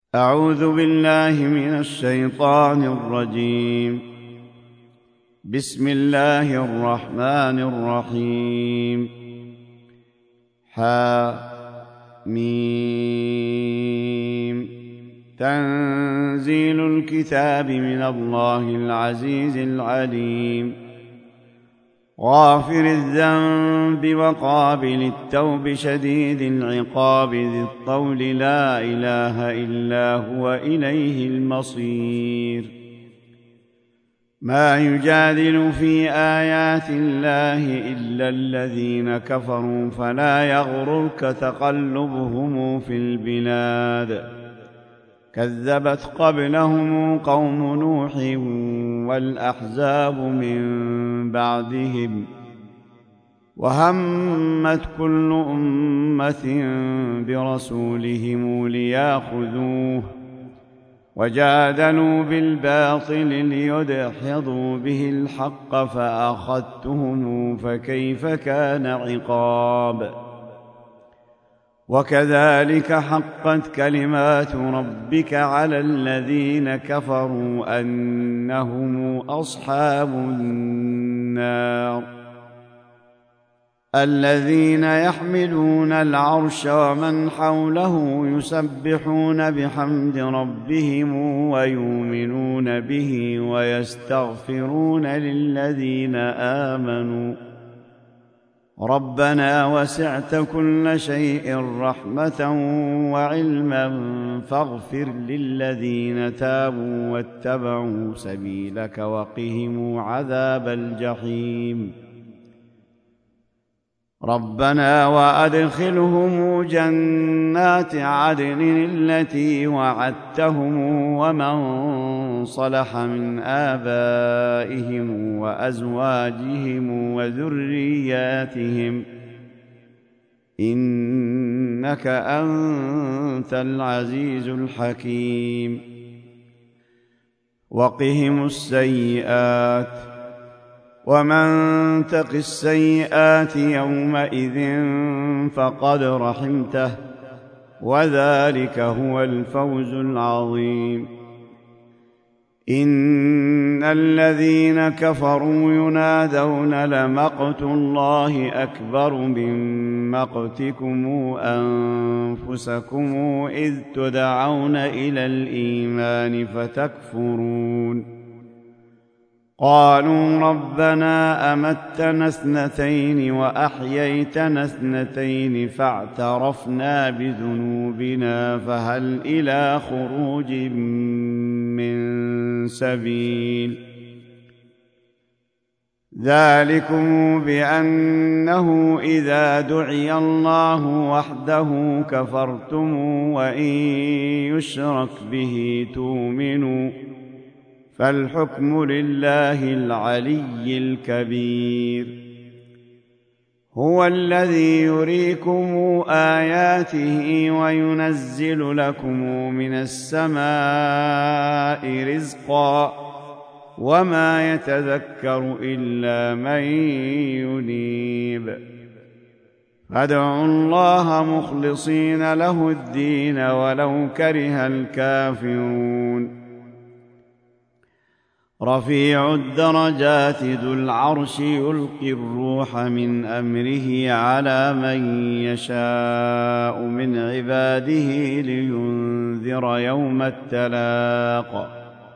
أعوذ بالله من الشيطان الرجيم. بسم الله الرحمن الرحيم. حم تنزيل الكتاب من الله العزيز العليم. غافر الذنب وقابل التوب شديد العقاب ذي الطول لا إله إلا هو إليه المصير. ما يجادل في آيات الله إلا الذين كفروا فلا يغررك تقلبهم في البلاد. كذبت قبلهم قوم نوح والأحزاب من بعدهم وهمت كل أمة برسولهم ليأخذوه وجادلوا بالباطل ليدحضوا به الحق فأخذتهم فكيف كان عقاب. وكذلك حقت كلمات ربك على الذين كفروا أنهم أصحاب النار. الذين يحملون العرش ومن حوله يسبحون بحمد ربهم ويؤمنون به ويستغفرون للذين آمنوا ربنا وسعت كل شيء رحمة وعلما فاغفر للذين تابوا واتبعوا سبيلك وقهم عذاب الجحيم. ربنا وأدخلهم جنات عدن التي وعدتهم ومن صلح من آبائهم وأزواجهم وذرياتهم إنك أنت العزيز الحكيم. وقهم السيئات ومن تق السيئات يومئذ فقد رحمته وذلك هو الفوز العظيم. إن الذين كفروا ينادون لمقت الله أكبر من مقتكم أنفسكم إذ تدعون إلى الإيمان فتكفرون. قالوا ربنا أمتنا اثنتين وأحييتنا اثنتين فاعترفنا بذنوبنا فهل إلى خروج من سبيل. ذلكم بأنه إذا دعي الله وحده كفرتم وإن يشرك به تؤمنوا فالحكم لله العلي الكبير. هو الذي يريكم آياته وينزل لكم من السماء رزقا وما يتذكر إلا من ينيب. فادعوا الله مخلصين له الدين ولو كره الكافرون. رفيع الدرجات ذو العرش يلقي الروح من أمره على من يشاء من عباده لينذر يوم التلاق.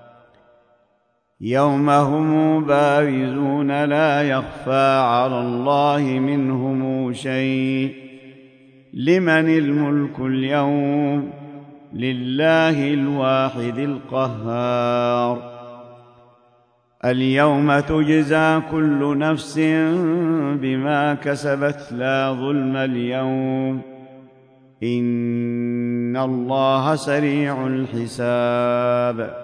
يوم هم بارزون لا يخفى على الله منهم شيء. لمن الملك اليوم؟ لله الواحد القهار. اليوم تجزى كل نفس بما كسبت لا ظلم اليوم إن الله سريع الحساب.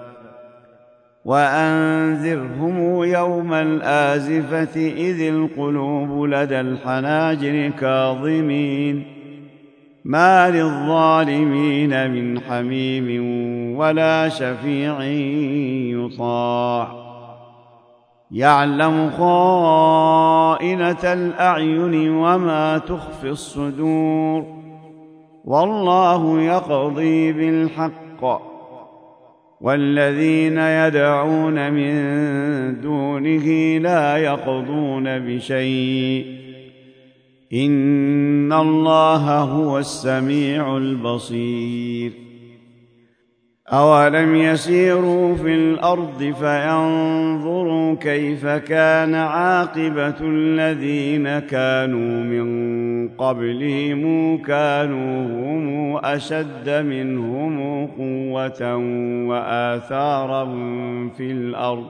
وأنذرهم يوم الآزفة إذ القلوب لدى الحناجر كاظمين ما للظالمين من حميم ولا شفيع يطاع. يعلم خائنة الأعين وما تخفي الصدور والله يقضي بالحق والذين يدعون من دونه لا يقضون بشيء إن الله هو السميع البصير أولم يسيروا في الأرض فينظروا كيف كان عاقبة الذين كانوا من قبلهم كانوا هم أشد منهم قوة وآثارا في الأرض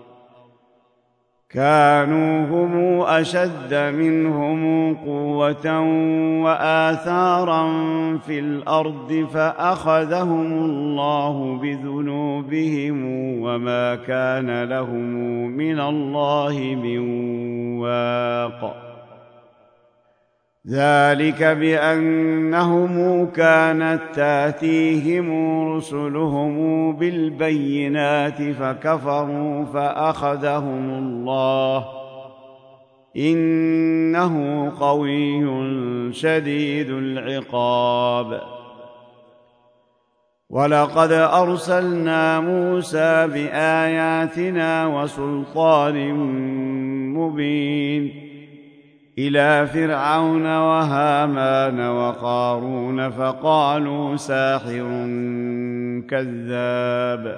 فأخذهم الله بذنوبهم وما كان لهم من الله من واق ذلك بأنهم كانت تأتيهم رسلهم بالبينات فكفروا فأخذهم الله إنه قوي شديد العقاب ولقد أرسلنا موسى بآياتنا وسلطان مبين إلى فرعون وهامان وقارون فقالوا ساحر كذاب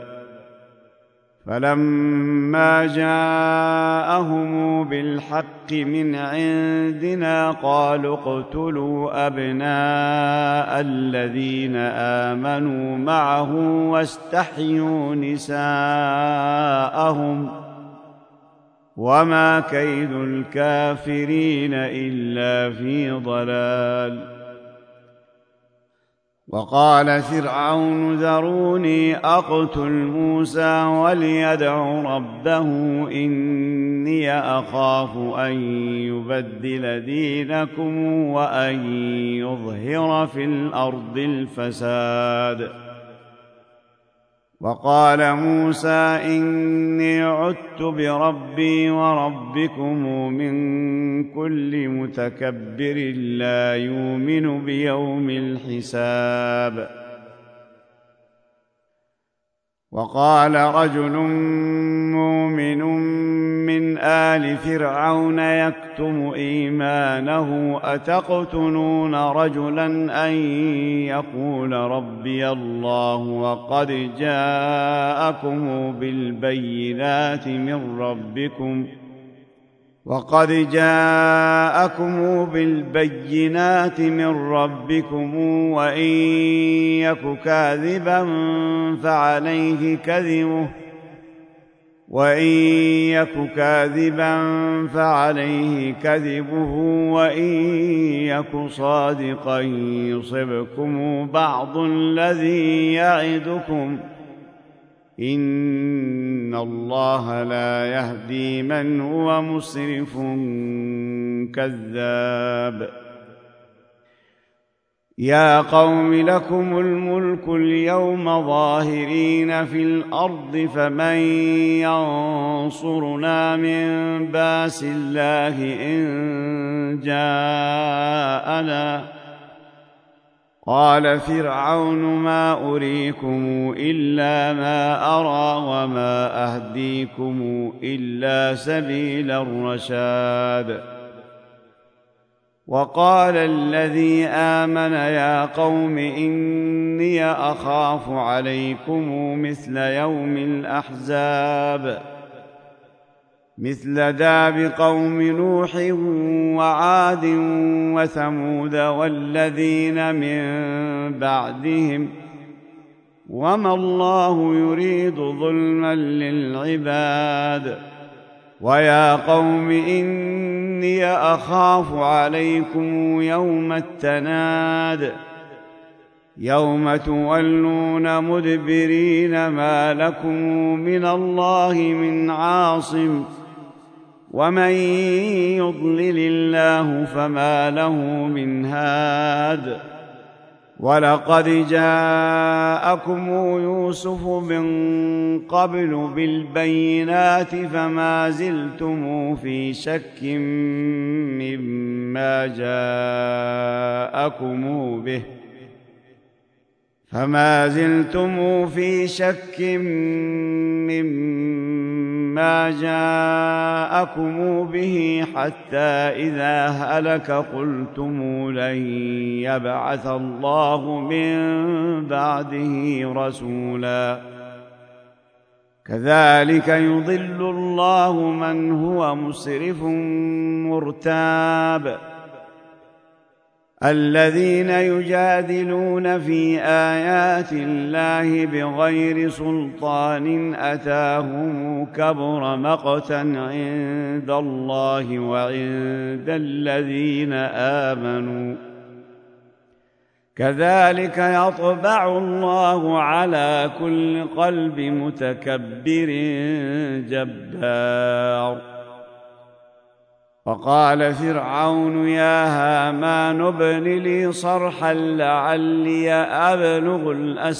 فلما جاءهم بالحق من عندنا قالوا اقتلوا أبناء الذين آمنوا معه واستحيوا نساءهم وما كيد الكافرين إلا في ضلال وقال فرعون ذروني أقتل موسى وليدع ربه إني أخاف أن يبدل دينكم وأن يظهر في الأرض الفساد وقال موسى إني عدت بربي وربكم من كل متكبر لا يؤمن بيوم الحساب وقال رجل مؤمن من آل فرعون يكتم إيمانه أتقتلون رجلا أن يقول ربي الله وقد جاءكم بالبينات من ربكم وإن يك كاذبا فعليه كذبه وإن يك صادقا يصبكم بعض الذي يعدكم إن الله لا يهدي من هو مسرف كذاب يا قوم لكم الملك اليوم ظاهرين في الأرض فمن ينصرنا من بأس الله إن جاءنا قال فرعون ما أريكم إلا ما أرى وما أهديكم إلا سبيل الرشاد وقال الذي آمن يا قوم إني أخاف عليكم مثل يوم الأحزاب مثل داب قوم نوح وعاد وثمود والذين من بعدهم وما الله يريد ظلما للعباد ويا قوم إني أخاف عليكم يوم التناد يوم تولون مدبرين ما لكم من الله من عاصم ومن يضلل الله فما له من هاد ولقد جاءكم يوسف من قبل بالبينات فما زلتم في شك مما جاءكم به فما زلتم في شك مما جاءكم به حتى إذا هلك قلتم لن يبعث الله من بعده رسولا كذلك يضل الله من هو مسرف مرتاب الذين يجادلون في آيات الله بغير سلطان أتاهم كبر مقتا عند الله وعند الذين آمنوا كذلك يطبع الله على كل قلب متكبر جبار وقال فرعون يا هامان ابن لي صرحا لعلي أبلغ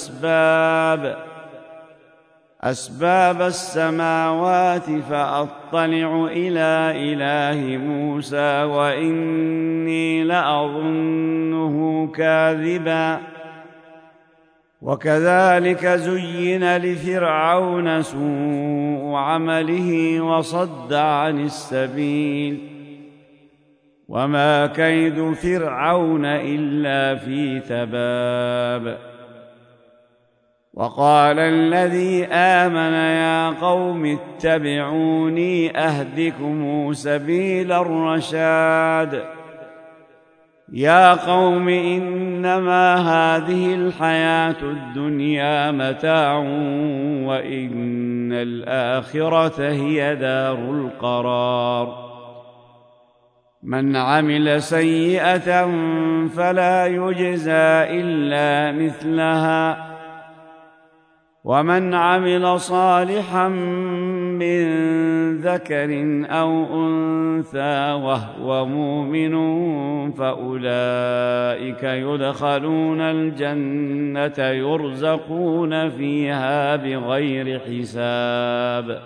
أسباب السماوات فأطلع إلى إله موسى وإني لأظنه كاذبا وكذلك زين لفرعون سوء عمله وصد عن السبيل وما كيد فرعون إلا في تباب وقال الذي آمن يا قوم اتبعوني أهدكم سبيل الرشاد يا قوم إنما هذه الحياة الدنيا متاع وإن الآخرة هي دار القرار من عمل سيئة فلا يجزى إلا مثلها ومن عمل صالحا من ذكر أو أنثى وهو مؤمن فأولئك يدخلون الجنة يرزقون فيها بغير حساب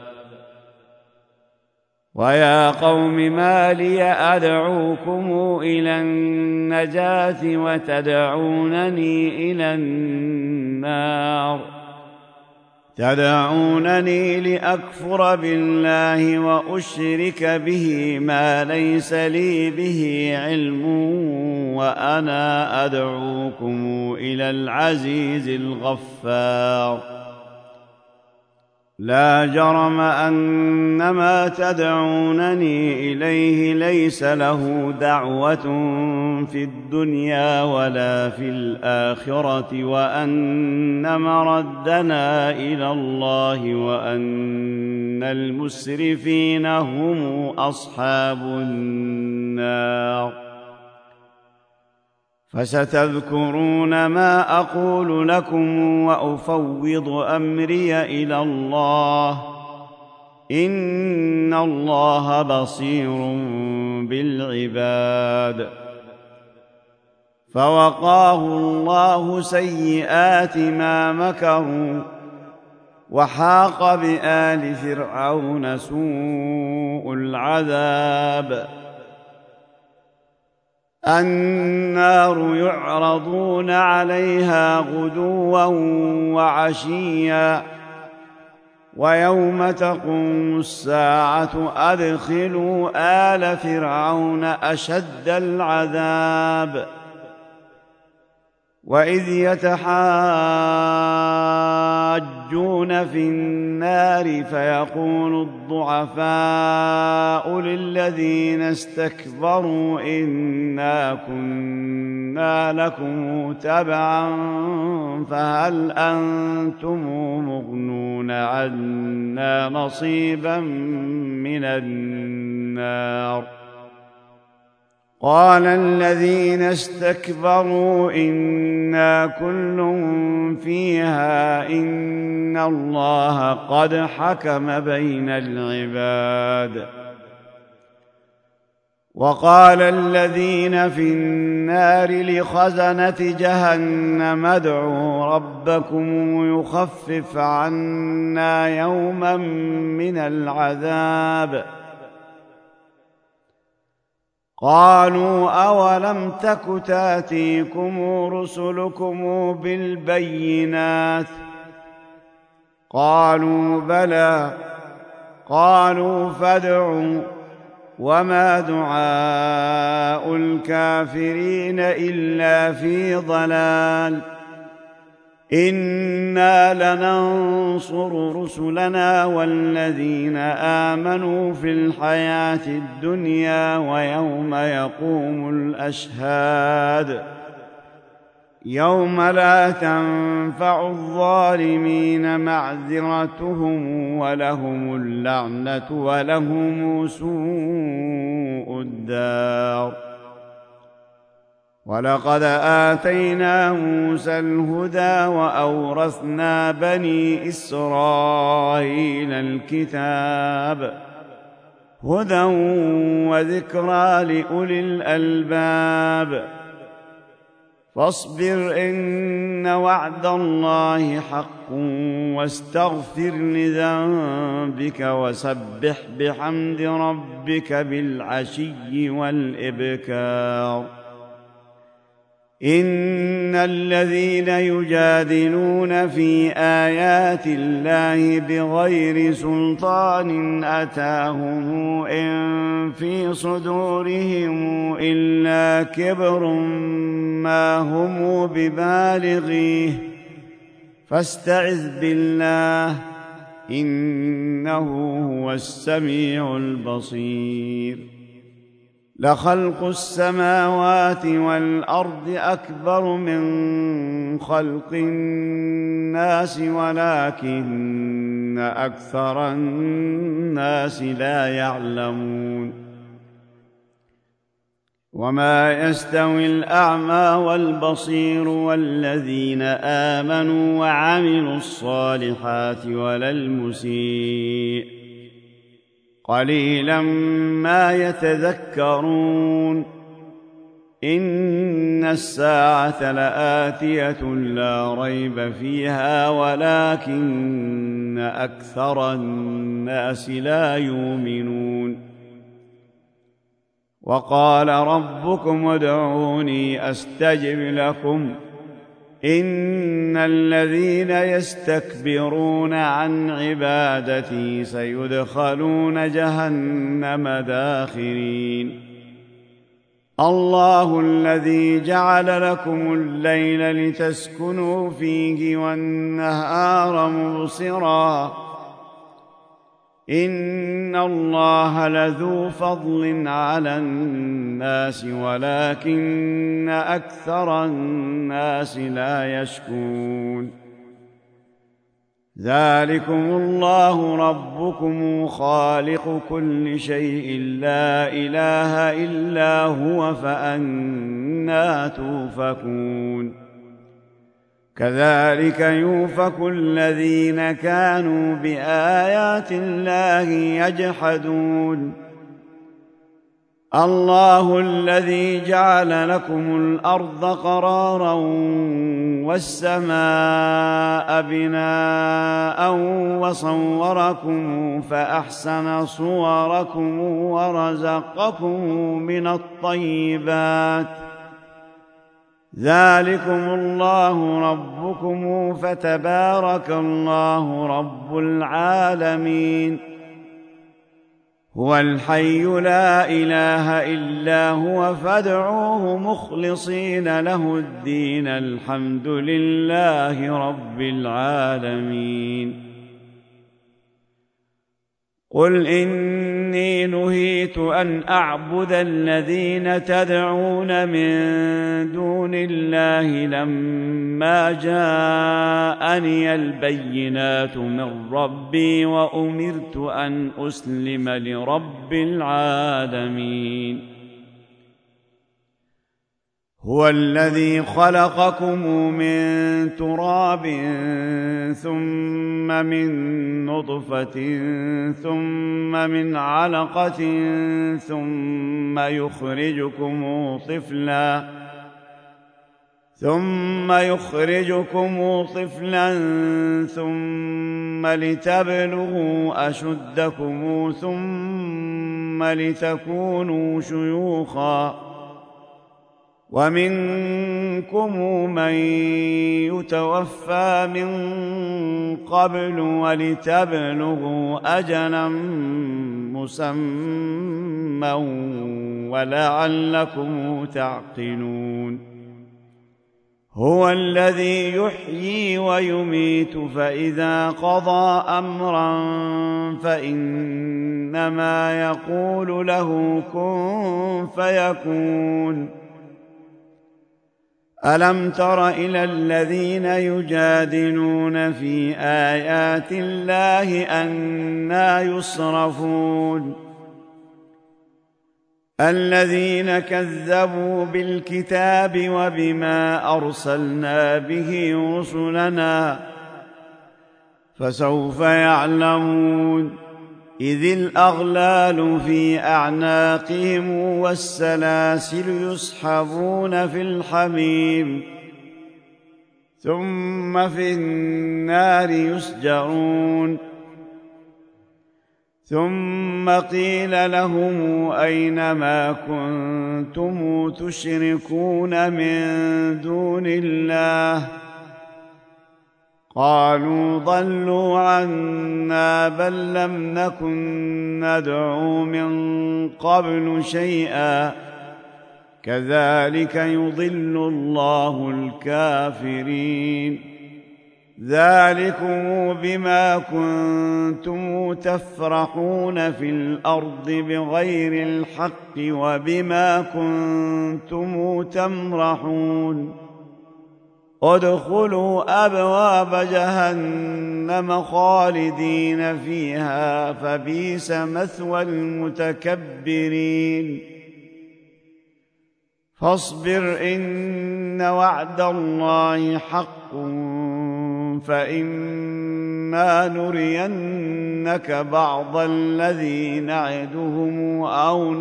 ويا قوم ما لي أدعوكم إلى النجاة وتدعونني إلى النار تدعونني لأكفر بالله وأشرك به ما ليس لي به علم وأنا أدعوكم إلى العزيز الغفار لا جرم أن ما تدعونني إليه ليس له دعوة في الدنيا ولا في الآخرة وأن مردنا إلى الله وأن المسرفين هم أصحاب النار فستذكرون ما أقول لكم وأفوض أمري إلى الله إن الله بصير بالعباد فوقاه الله سيئات ما مكروا وحاق بآل فرعون سوء العذاب النار يعرضون عليها غدوا وعشيا ويوم تقوم الساعة أدخلوا آل فرعون أشد العذاب وإذ يتحاجون في النار فيقول الضعفاء للذين استكبروا إنا كنا لكم تبعا فهل أنتم مغنون عنا نصيبا من النار قال الذين استكبروا إنا كل فيها إن الله قد حكم بين العباد وقال الذين في النار لخزنة جهنم ادعوا ربكم يخفف عنا يوما من العذاب قالوا أولم تك تأتيكم رسلكم بالبينات قالوا بلى قالوا فادعوا وما دعاء الكافرين إلا في ضلال إنا لننصر رسلنا والذين آمنوا في الحياة الدنيا ويوم يقوم الأشهاد يوم لا تنفع الظالمين معذرتهم ولهم اللعنة ولهم سوء الدار ولقد آتينا موسى الهدى وأورثنا بني إسرائيل الكتاب هدى وذكرى لأولي الألباب فاصبر إن وعد الله حق واستغفر لذنبك وسبح بحمد ربك بالعشي والإبكار إن الذين يجادلون في آيات الله بغير سلطان أتاهم إن في صدورهم إلا كبر ما هم ببالغيه فاستعذ بالله إنه هو السميع البصير لخلق السماوات والأرض أكبر من خلق الناس ولكن أكثر الناس لا يعلمون وما يستوي الأعمى والبصير والذين آمنوا وعملوا الصالحات ولا المسيء قليلا ما يتذكرون إن الساعة لآتية لا ريب فيها ولكن أكثر الناس لا يؤمنون وقال ربكم ادعوني أستجب لكم إن الذين يستكبرون عن عبادتي سيدخلون جهنم داخرين الله الذي جعل لكم الليل لتسكنوا فيه والنهار مبصرا إن الله لذو فضل على الناس ولكن أكثر الناس لا يشكرون ذلكم الله ربكم خالق كل شيء لا إله إلا هو فأنى توفكون كذلك يؤفك الذين كانوا بآيات الله يجحدون الله الذي جعل لكم الأرض قرارا والسماء بناء وصوركم فأحسن صوركم ورزقكم من الطيبات ذلكم الله ربكم فتبارك الله رب العالمين هو الحي لا إله إلا هو فادعوه مخلصين له الدين الحمد لله رب العالمين قل إني نهيت أن أعبد الذين تدعون من دون الله لما جاءني البينات من ربي وأمرت أن أسلم لرب العالمين هو الذي خلقكم من تراب ثم من نطفة ثم من علقة ثم يخرجكم طفلا ثم لتبلغوا أشدكم ثم ثم لتكونوا شيوخا ومنكم من يتوفى من قبل ولتبلغوا أجلا مسمى ولعلكم تعقلون هو الذي يحيي ويميت فإذا قضى أمرا فإنما يقول له كن فيكون ألم تر إلى الذين يجادلون في آيات الله أنى يصرفون الذين كذبوا بالكتاب وبما أرسلنا به رسلنا فسوف يعلمون إذ الأغلال في أعناقهم والسلاسل يسحبون في الحميم ثم في النار يسجرون ثم قيل لهم أين ما كنتم تشركون من دون الله قالوا ضلوا عنا بل لم نكن ندعو من قبل شيئا كذلك يضل الله الكافرين ذلكم بما كنتم تفرحون في الأرض بغير الحق وبما كنتم تمرحون ادخلوا أبواب جهنم خالدين فيها فبئس مثوى المتكبرين فاصبر إن وعد الله حق فإما نرينك بعض الذي نعدهم أو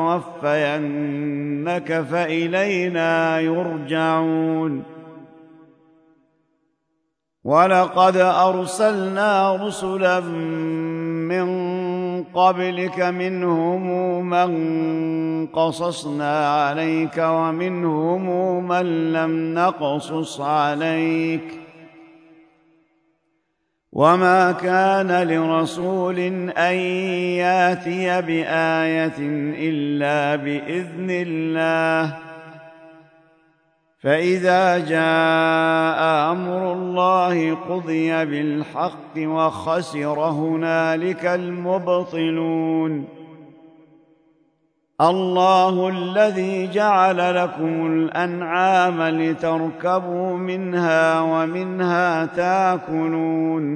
نتوفينك فإلينا يرجعون ولقد أرسلنا رسلا من قبلك منهم من قصصنا عليك ومنهم من لم نقصص عليك وما كان لرسول أن ياتي بآية إلا بإذن الله فإذا جاء أمر الله قضي بالحق وخسر هنالك المبطلون الله الذي جعل لكم الأنعام لتركبوا منها ومنها تأكلون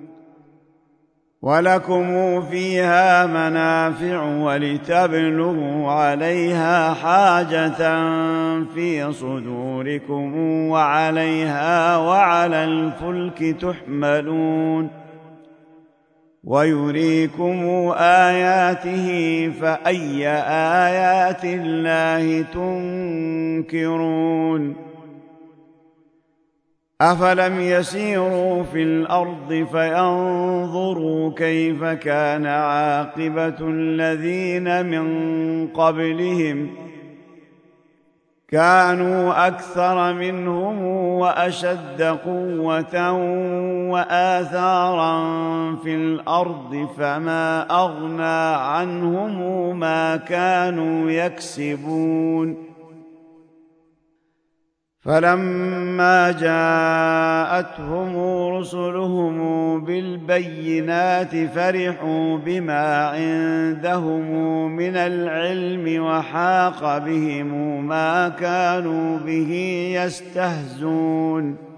ولكم فيها منافع ولتبلغوا عليها حاجة في صدوركم وعليها وعلى الفلك تحملون ويريكم آياته فأي آيات الله تنكرون أفلم يسيروا في الأرض فينظروا كيف كان عاقبة الذين من قبلهم كانوا أكثر منهم وأشد قوة وآثارا في الأرض فما أغنى عنهم ما كانوا يكسبون فلما جاءتهم رسلهم بالبينات فرحوا بما عندهم من العلم وحاق بهم ما كانوا به يستهزئون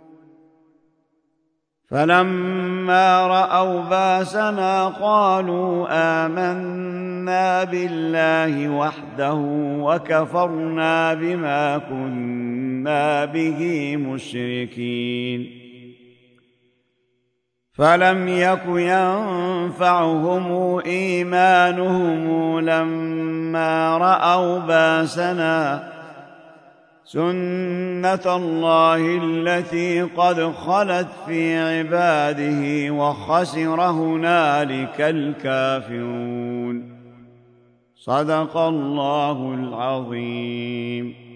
فلما رأوا باسنا قالوا آمنا بالله وحده وكفرنا بما كنا به مشركين فلم يك ينفعهم إيمانهم لما رأوا باسنا سنة الله التي قد خلت في عباده وخسر هنالك الكافرون صدق الله العظيم.